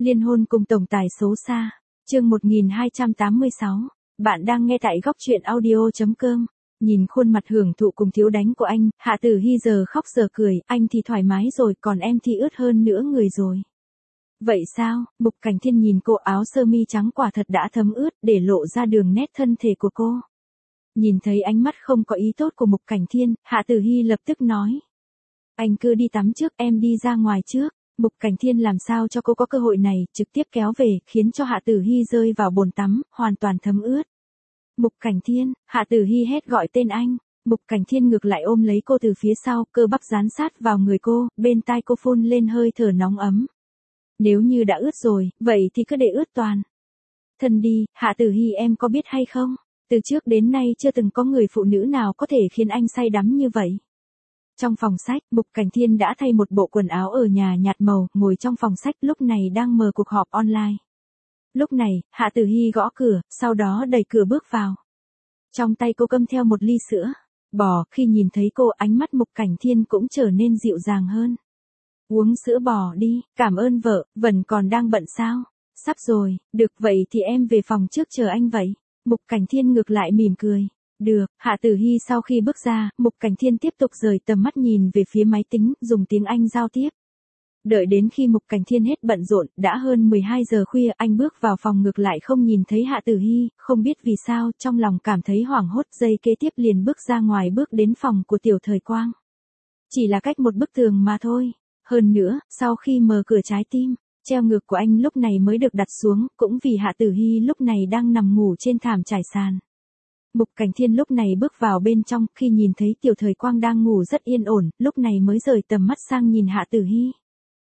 Liên hôn cùng tổng tài xấu xa. Chương 1286. Bạn đang nghe tại góc truyện audio.com. Nhìn khuôn mặt hưởng thụ cùng thiếu đánh của anh, Hạ Tử Hy giờ khóc giờ cười, anh thì thoải mái rồi, còn em thì ướt hơn nữa người rồi. Vậy sao? Mục Cảnh Thiên nhìn cô, áo sơ mi trắng quả thật đã thấm ướt, để lộ ra đường nét thân thể của cô. Nhìn thấy ánh mắt không có ý tốt của Mục Cảnh Thiên, Hạ Tử Hy lập tức nói. Anh cứ đi tắm trước, em đi ra ngoài trước. Mục Cảnh Thiên làm sao cho cô có cơ hội này, trực tiếp kéo về, khiến cho Hạ Tử Hy rơi vào bồn tắm, hoàn toàn thấm ướt. Mục Cảnh Thiên, Hạ Tử Hy hét gọi tên anh. Mục Cảnh Thiên ngược lại ôm lấy cô từ phía sau, cơ bắp dán sát vào người cô, bên tai cô phun lên hơi thở nóng ấm. Nếu như đã ướt rồi, vậy thì cứ để ướt toàn thân đi. Hạ Tử Hy, em có biết hay không? Từ trước đến nay chưa từng có người phụ nữ nào có thể khiến anh say đắm như vậy. Trong phòng sách, Mục Cảnh Thiên đã thay một bộ quần áo ở nhà nhạt màu, ngồi trong phòng sách, lúc này đang mở cuộc họp online. Lúc này, Hạ Tử Hy gõ cửa, sau đó đẩy cửa bước vào. Trong tay cô cầm theo một ly sữa bò, khi nhìn thấy cô, ánh mắt Mục Cảnh Thiên cũng trở nên dịu dàng hơn. Uống sữa bò đi, cảm ơn vợ, vẫn còn đang bận sao? Sắp rồi, được, vậy thì em về phòng trước chờ anh vậy. Mục Cảnh Thiên ngược lại mỉm cười. Được. Hạ Tử Hy sau khi bước ra, Mục Cảnh Thiên tiếp tục rời tầm mắt nhìn về phía máy tính, dùng tiếng Anh giao tiếp. Đợi đến khi Mục Cảnh Thiên hết bận rộn, đã hơn 12 giờ khuya, anh bước vào phòng ngược lại không nhìn thấy Hạ Tử Hy, không biết vì sao, trong lòng cảm thấy hoảng hốt, giây kế tiếp liền bước ra ngoài, bước đến phòng của Tiểu Thời Quang. Chỉ là cách một bức tường mà thôi. Hơn nữa, sau khi mở cửa, trái tim treo ngược của anh lúc này mới được đặt xuống, cũng vì Hạ Tử Hy lúc này đang nằm ngủ trên thảm trải sàn. Mục Cảnh Thiên lúc này bước vào bên trong, khi nhìn thấy Tiểu Thời Quang đang ngủ rất yên ổn, lúc này mới rời tầm mắt sang nhìn Hạ Tử Hy.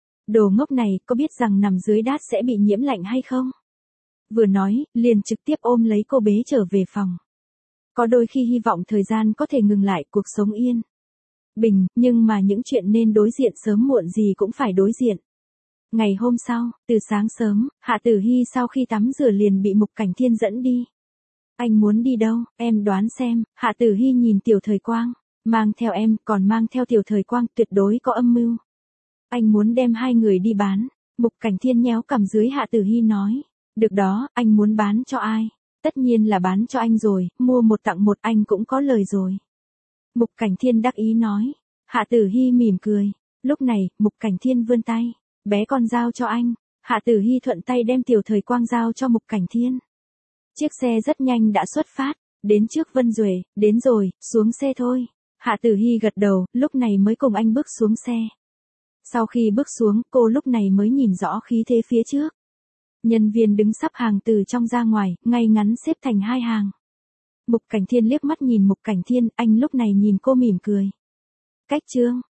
Đồ ngốc này, có biết rằng nằm dưới đát sẽ bị nhiễm lạnh hay không? Vừa nói, liền trực tiếp ôm lấy cô bế trở về phòng. Có đôi khi hy vọng thời gian có thể ngừng lại, cuộc sống yên bình, nhưng mà những chuyện nên đối diện sớm muộn gì cũng phải đối diện. Ngày hôm sau, từ sáng sớm, Hạ Tử Hy sau khi tắm rửa liền bị Mục Cảnh Thiên dẫn đi. Anh muốn đi đâu, em đoán xem. Hạ Tử Hy nhìn Tiểu Thời Quang. Mang theo em, còn mang theo Tiểu Thời Quang, tuyệt đối có âm mưu. Anh muốn đem hai người đi bán. Mục Cảnh Thiên nhéo cằm dưới Hạ Tử Hy nói. Được đó, anh muốn bán cho ai? Tất nhiên là bán cho anh rồi, mua một tặng một, anh cũng có lời rồi. Mục Cảnh Thiên đắc ý nói. Hạ Tử Hy mỉm cười. Lúc này, Mục Cảnh Thiên vươn tay. Bé con giao cho anh. Hạ Tử Hy thuận tay đem Tiểu Thời Quang giao cho Mục Cảnh Thiên. Chiếc xe rất nhanh đã xuất phát, đến trước Vân Duệ, đến rồi, xuống xe thôi. Hạ Tử Hy gật đầu, lúc này mới cùng anh bước xuống xe. Sau khi bước xuống, cô lúc này mới nhìn rõ khí thế phía trước. Nhân viên đứng sắp hàng từ trong ra ngoài, ngay ngắn xếp thành hai hàng. Mục Cảnh Thiên liếc mắt nhìn Mục Cảnh Thiên, anh lúc này nhìn cô mỉm cười. Cách trương,